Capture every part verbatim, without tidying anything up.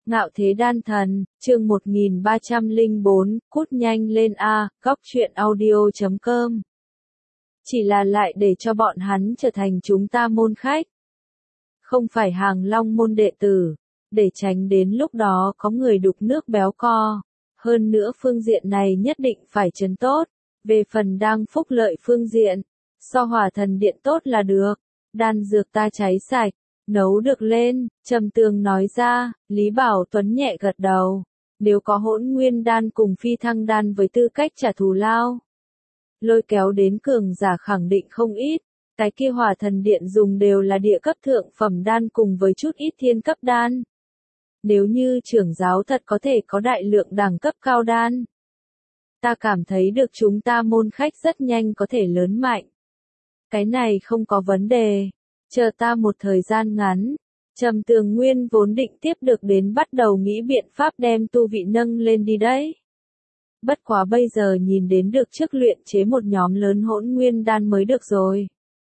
Ngạo thế đan thần, chương một nghìn ba trăm lẻ bốn, cút nhanh lên a, góc truyện audio chấm com. Chỉ là lại để cho bọn hắn trở thành chúng ta môn khách. Không phải hàng long môn đệ tử, để tránh đến lúc đó có người đục nước béo co. Hơn nữa phương diện này nhất định phải trấn tốt. Về phần đang phúc lợi phương diện, so hỏa thần điện tốt là được. Đan dược ta cháy sạch. Nấu được lên, Trầm Tường nói ra. Lý Bảo Tuấn nhẹ gật đầu. Nếu có hỗn nguyên đan cùng phi thăng đan với tư cách trả thù lao, lôi kéo đến cường giả khẳng định không ít. Cái kia hỏa thần điện dùng đều là địa cấp thượng phẩm đan cùng với chút ít thiên cấp đan. Nếu như trưởng giáo thật có thể có đại lượng đẳng cấp cao đan, ta cảm thấy được chúng ta môn khách rất nhanh có thể lớn mạnh. Cái này không có vấn đề. Chờ ta một thời gian ngắn. Trầm Tường Nguyên vốn định tiếp được đến bắt đầu nghĩ biện pháp đem tu vị nâng lên đi đấy. Bất quá bây giờ nhìn đến được trước luyện chế một nhóm lớn hỗn nguyên đan mới được rồi.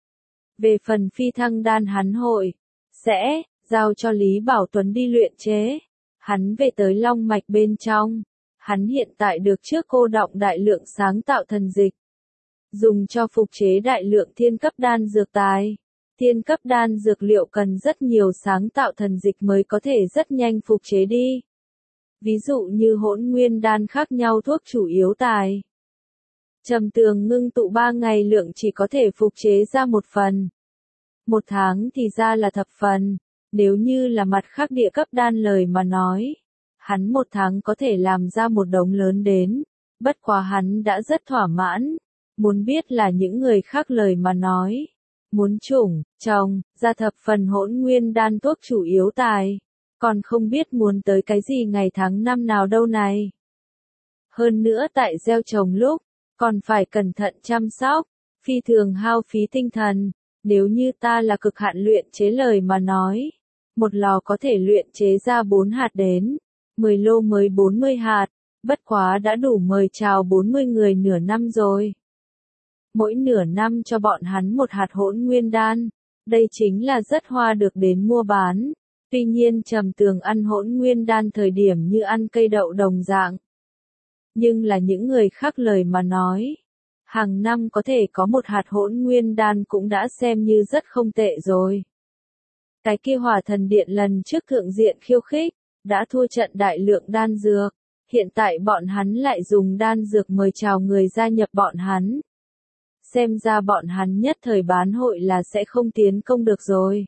Về phần phi thăng đan hắn hội, sẽ, giao cho Lý Bảo Tuấn đi luyện chế. Hắn về tới long mạch bên trong. Hắn hiện tại được trước cô đọng đại lượng sáng tạo thần dịch. Dùng cho phục chế đại lượng thiên cấp đan dược tài. Thiên cấp đan dược liệu cần rất nhiều sáng tạo thần dịch mới có thể rất nhanh phục chế đi. Ví dụ như hỗn nguyên đan khác nhau thuốc chủ yếu tài. Trầm Tường ngưng tụ ba ngày lượng chỉ có thể phục chế ra một phần. Một tháng thì ra là thập phần. Nếu như là mặt khác địa cấp đan lời mà nói, hắn một tháng có thể làm ra một đống lớn đến. Bất quá hắn đã rất thỏa mãn. Muốn biết là những người khác lời mà nói. Muốn chủng, trồng, ra thập phần hỗn nguyên đan thuốc chủ yếu tài. Còn không biết muốn tới cái gì ngày tháng năm nào đâu này. Hơn nữa tại gieo trồng lúc, còn phải cẩn thận chăm sóc, phi thường hao phí tinh thần. Nếu như ta là cực hạn luyện chế lời mà nói, một lò có thể luyện chế ra bốn hạt đến, mười lô mới bốn mươi hạt, bất quá đã đủ mời chào bốn mươi người nửa năm rồi. Mỗi nửa năm cho bọn hắn một hạt hỗn nguyên đan, đây chính là rất hoa được đến mua bán. Tuy nhiên Trầm Tường ăn hỗn nguyên đan thời điểm như ăn cây đậu đồng dạng. Nhưng là những người khác lời mà nói, hàng năm có thể có một hạt hỗn nguyên đan cũng đã xem như rất không tệ rồi. Cái kia hỏa thần điện lần trước thượng diện khiêu khích, đã thua trận đại lượng đan dược. Hiện tại bọn hắn lại dùng đan dược mời chào người gia nhập bọn hắn. Xem ra bọn hắn nhất thời bán hội là sẽ không tiến công được rồi.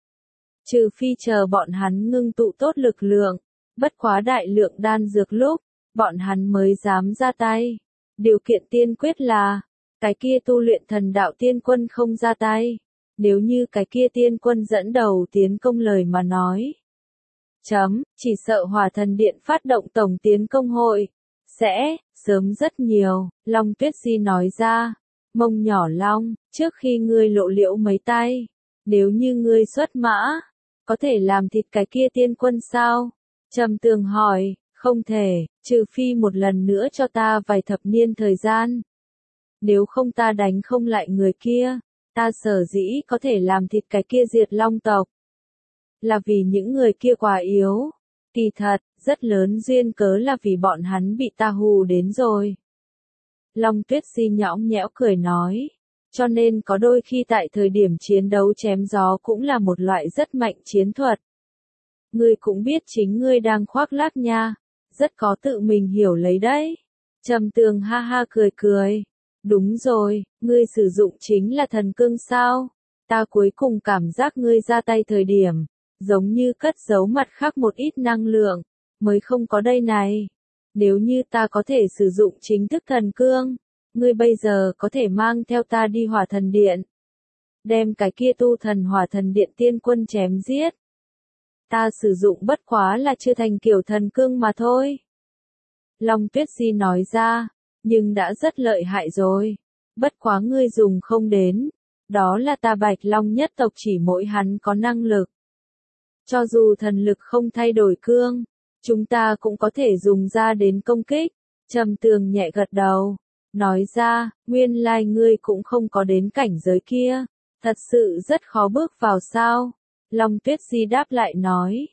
Trừ phi chờ bọn hắn ngưng tụ tốt lực lượng, bất quá đại lượng đan dược lúc, bọn hắn mới dám ra tay. Điều kiện tiên quyết là, cái kia tu luyện thần đạo tiên quân không ra tay. Nếu như cái kia tiên quân dẫn đầu tiến công lời mà nói. Chấm, chỉ sợ hỏa thần điện phát động tổng tiến công hội. Sẽ, sớm rất nhiều, Long Tuyết Di nói ra. Mông nhỏ Long, trước khi ngươi lộ liễu mấy tay, nếu như ngươi xuất mã, có thể làm thịt cái kia tiên quân sao? Trầm Tường hỏi, không thể, trừ phi một lần nữa cho ta vài thập niên thời gian. Nếu không ta đánh không lại người kia, ta sở dĩ có thể làm thịt cái kia diệt Long tộc. Là vì những người kia quá yếu. Kỳ thật, rất lớn duyên cớ là vì bọn hắn bị ta hù đến rồi. Long Tuyết Di nhõng nhẽo cười nói. Cho nên có đôi khi tại thời điểm chiến đấu chém gió cũng là một loại rất mạnh chiến thuật. Ngươi cũng biết chính ngươi đang khoác lác nha. Rất có tự mình hiểu lấy đấy. Trầm Tường ha ha cười cười. Đúng rồi, ngươi sử dụng chính là thần cương sao? Ta cuối cùng cảm giác ngươi ra tay thời điểm, giống như cất giấu mặt khác một ít năng lượng, mới không có đây này. Nếu như ta có thể sử dụng chính thức thần cương, ngươi bây giờ có thể mang theo ta đi hỏa thần điện. Đem cái kia tu thần hỏa thần điện tiên quân chém giết. Ta sử dụng bất quá là chưa thành kiểu thần cương mà thôi. Long Tuyết Di nói ra, nhưng đã rất lợi hại rồi. Bất quá ngươi dùng không đến. Đó là ta Bạch Long nhất tộc chỉ mỗi hắn có năng lực. Cho dù thần lực không thay đổi cương, chúng ta cũng có thể dùng ra đến công kích. Trầm Tường nhẹ gật đầu, nói ra, nguyên lai ngươi cũng không có đến cảnh giới kia, thật sự rất khó bước vào sao? Long Tuyết Di đáp lại nói,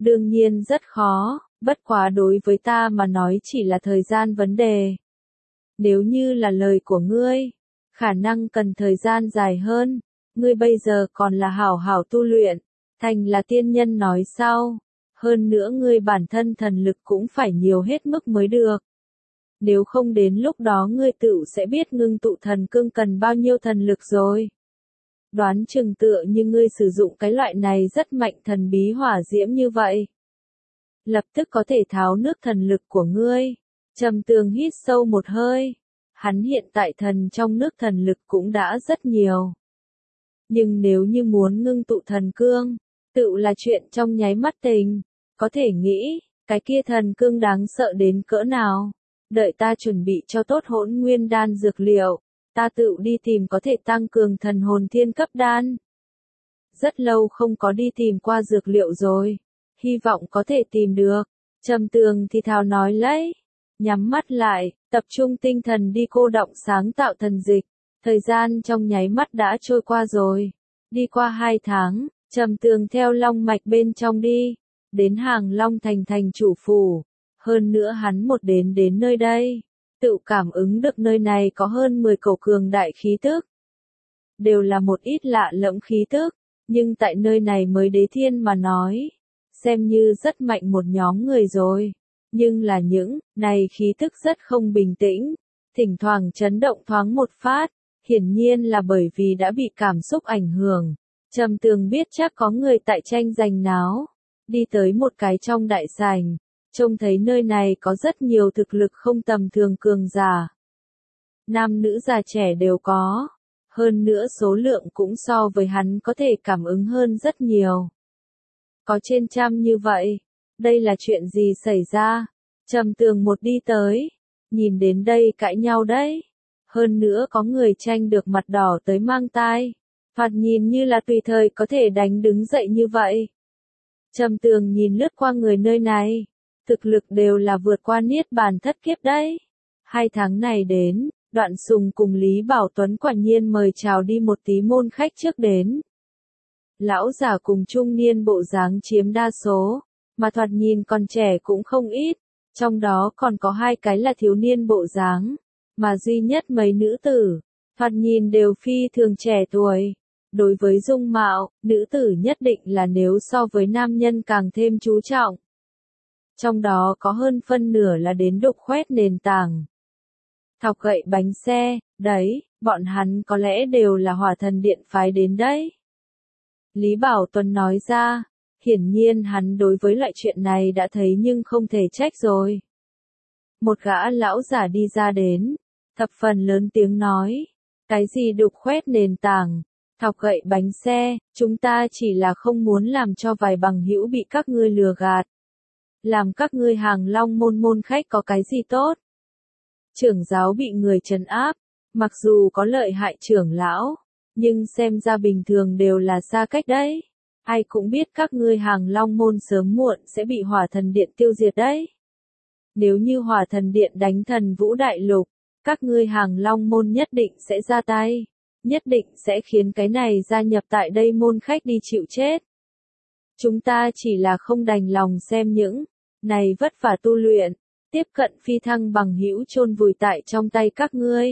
Đương nhiên rất khó, bất quá đối với ta mà nói chỉ là thời gian vấn đề. Nếu như là lời của ngươi, khả năng cần thời gian dài hơn, ngươi bây giờ còn là hảo hảo tu luyện, thành là tiên nhân nói sau. Hơn nữa ngươi bản thân thần lực cũng phải nhiều hết mức mới được. Nếu không đến lúc đó ngươi tự sẽ biết ngưng tụ thần cương cần bao nhiêu thần lực rồi. Đoán chừng tựa như ngươi sử dụng cái loại này rất mạnh thần bí hỏa diễm như vậy. Lập tức có thể tháo nước thần lực của ngươi. Trầm Tường hít sâu một hơi. Hắn hiện tại thần trong nước thần lực cũng đã rất nhiều. Nhưng nếu như muốn ngưng tụ thần cương, tự là chuyện trong nháy mắt tình. Có thể nghĩ, cái kia thần cương đáng sợ đến cỡ nào. Đợi ta chuẩn bị cho tốt hỗn nguyên đan dược liệu, ta tự đi tìm có thể tăng cường thần hồn thiên cấp đan. Rất lâu không có đi tìm qua dược liệu rồi, hy vọng có thể tìm được. Trầm Tường thì thào nói lấy, nhắm mắt lại, tập trung tinh thần đi cô động sáng tạo thần dịch. Thời gian trong nháy mắt đã trôi qua rồi, đi qua hai tháng, Trầm Tường theo long mạch bên trong đi, đến Hàng Long thành thành chủ phủ. Hơn nữa hắn một đến đến nơi đây, tự cảm ứng được nơi này có hơn mười cổ cường đại khí tức. Đều là một ít lạ lẫm khí tức, nhưng tại nơi này mới đế thiên mà nói, xem như rất mạnh một nhóm người rồi. Nhưng là những này khí tức rất không bình tĩnh, thỉnh thoảng chấn động thoáng một phát, hiển nhiên là bởi vì đã bị cảm xúc ảnh hưởng. Trầm Tường biết chắc có người tại tranh giành náo, đi tới một cái trong đại sảnh. Trông thấy nơi này có rất nhiều thực lực không tầm thường cường giả. Nam nữ già trẻ đều có. Hơn nữa số lượng cũng so với hắn có thể cảm ứng hơn rất nhiều. Có trên trăm như vậy. Đây là chuyện gì xảy ra? Trầm Tường một đi tới. Nhìn đến đây cãi nhau đấy. Hơn nữa có người tranh được mặt đỏ tới mang tai. Thoạt nhìn như là tùy thời có thể đánh đứng dậy như vậy. Trầm Tường nhìn lướt qua người nơi này. Thực lực đều là vượt qua niết bàn thất kiếp đấy. Hai tháng này đến, Đoạn Sùng cùng Lý Bảo Tuấn quả nhiên mời chào đi một tí môn khách trước đến. Lão già cùng trung niên bộ dáng chiếm đa số, mà thoạt nhìn còn trẻ cũng không ít, trong đó còn có hai cái là thiếu niên bộ dáng, mà duy nhất mấy nữ tử, thoạt nhìn đều phi thường trẻ tuổi. Đối với dung mạo, nữ tử nhất định là nếu so với nam nhân càng thêm chú trọng. Trong đó có hơn phân nửa là đến đục khoét nền tảng. Thọc gậy bánh xe, đấy, bọn hắn có lẽ đều là Hỏa Thần Điện phái đến đấy. Lý Bảo Tuấn nói ra, hiển nhiên hắn đối với loại chuyện này đã thấy nhưng không thể trách rồi. Một gã lão giả đi ra đến, thập phần lớn tiếng nói, cái gì đục khoét nền tảng, thọc gậy bánh xe, chúng ta chỉ là không muốn làm cho vài bằng hữu bị các ngươi lừa gạt. Làm các ngươi Hàng Long môn môn khách có cái gì tốt? Trưởng giáo bị người trấn áp, mặc dù có lợi hại trưởng lão, nhưng xem ra bình thường đều là xa cách đấy. Ai cũng biết các ngươi Hàng Long môn sớm muộn sẽ bị Hỏa Thần Điện tiêu diệt đấy. Nếu như Hỏa Thần Điện đánh Thần Vũ Đại Lục, các ngươi Hàng Long môn nhất định sẽ ra tay, nhất định sẽ khiến cái này gia nhập tại đây môn khách đi chịu chết. Chúng ta chỉ là không đành lòng xem những này vất vả tu luyện, tiếp cận phi thăng bằng hữu chôn vùi tại trong tay các ngươi.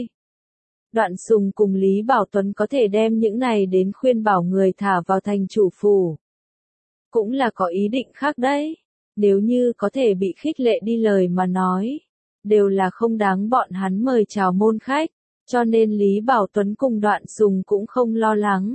Đoạn Sùng cùng Lý Bảo Tuấn có thể đem những này đến khuyên bảo người thả vào thành chủ phủ. Cũng là có ý định khác đấy. Nếu như có thể bị khích lệ đi lời mà nói, đều là không đáng bọn hắn mời chào môn khách, cho nên Lý Bảo Tuấn cùng Đoạn Sùng cũng không lo lắng.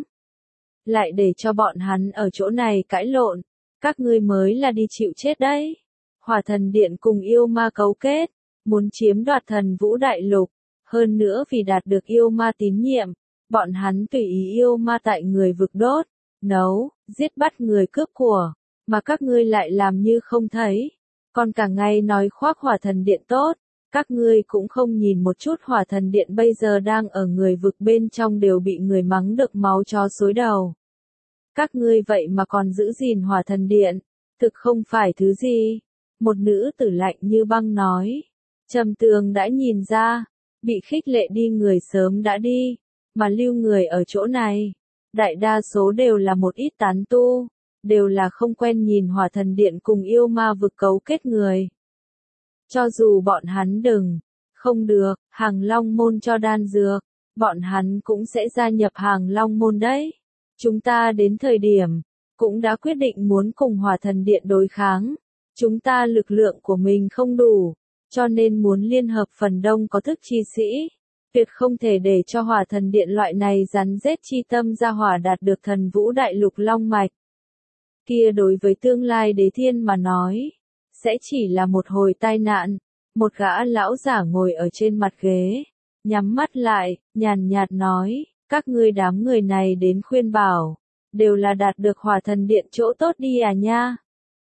Lại để cho bọn hắn ở chỗ này cãi lộn, các ngươi mới là đi chịu chết đấy. Hỏa Thần Điện cùng yêu ma cấu kết, muốn chiếm đoạt Thần Vũ Đại Lục, hơn nữa vì đạt được yêu ma tín nhiệm, bọn hắn tùy ý yêu ma tại người vực đốt, nấu, giết bắt người cướp của, mà các ngươi lại làm như không thấy, còn cả ngày nói khoác Hỏa Thần Điện tốt, các ngươi cũng không nhìn một chút Hỏa Thần Điện bây giờ đang ở người vực bên trong đều bị người mắng được máu chó xối đầu. Các ngươi vậy mà còn giữ gìn Hỏa Thần Điện, thực không phải thứ gì. Một nữ tử lạnh như băng nói. Trầm Tường đã nhìn ra, bị khích lệ đi người sớm đã đi, mà lưu người ở chỗ này. Đại đa số đều là một ít tán tu, đều là không quen nhìn hỏa thần điện cùng yêu ma vực cấu kết người. Cho dù bọn hắn đừng, không được, hàng long môn cho đan dược, bọn hắn cũng sẽ gia nhập hàng long môn đấy. Chúng ta đến thời điểm, cũng đã quyết định muốn cùng hỏa thần điện đối kháng. Chúng ta lực lượng của mình không đủ, cho nên muốn liên hợp phần đông có thức chi sĩ. Tuyệt không thể để cho hỏa thần điện loại này rắn rết chi tâm ra hỏa đạt được thần vũ đại lục long mạch. Kia đối với tương lai đế thiên mà nói, sẽ chỉ là một hồi tai nạn. Một gã lão giả ngồi ở trên mặt ghế, nhắm mắt lại, nhàn nhạt nói, các ngươi đám người này đến khuyên bảo, đều là đạt được hỏa thần điện chỗ tốt đi à nha.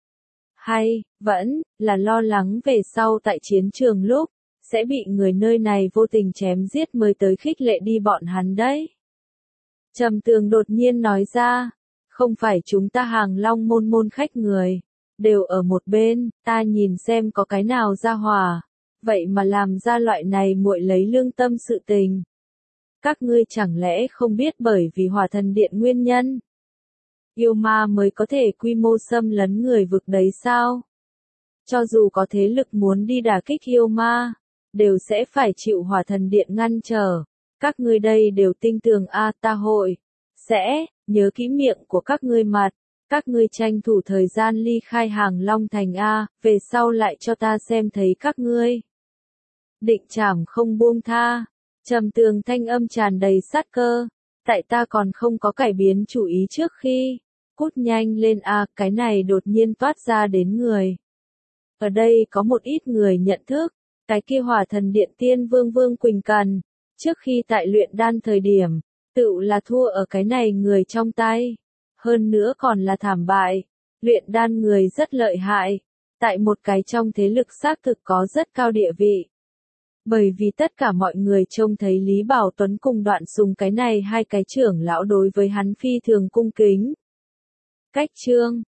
Hay, vẫn, là lo lắng về sau tại chiến trường lúc, sẽ bị người nơi này vô tình chém giết mới tới khích lệ đi bọn hắn đấy. Trầm Tường đột nhiên nói ra, không phải chúng ta hàng long môn môn khách người, đều ở một bên, ta nhìn xem có cái nào ra hỏa, vậy mà làm ra loại này muội lấy lương tâm sự tình. Các ngươi chẳng lẽ không biết bởi vì hỏa thần điện nguyên nhân? Yêu ma mới có thể quy mô xâm lấn người vực đấy sao? Cho dù có thế lực muốn đi đả kích yêu ma, đều sẽ phải chịu hỏa thần điện ngăn trở. Các ngươi đây đều tin tưởng a ta hội. Sẽ, nhớ kỹ miệng của các ngươi mặt. Các ngươi tranh thủ thời gian ly khai hàng Long Thành A, về sau lại cho ta xem thấy các ngươi. Định trảm không buông tha. Trầm Tường thanh âm tràn đầy sát cơ. Tại ta còn không có cải biến chủ ý trước khi. Cút nhanh lên A, cái này đột nhiên toát ra đến người. Ở đây có một ít người nhận thức. Cái kia hỏa thần điện tiên vương Vương Quỳnh Cần. Trước khi tại luyện đan thời điểm, tự là thua ở cái này người trong tay. Hơn nữa còn là thảm bại. Luyện đan người rất lợi hại. Tại một cái trong thế lực xác thực có rất cao địa vị. Bởi vì tất cả mọi người trông thấy Lý Bảo Tuấn cùng Đoạn Sùng cái này hai cái trưởng lão đối với hắn phi thường cung kính. Cách chương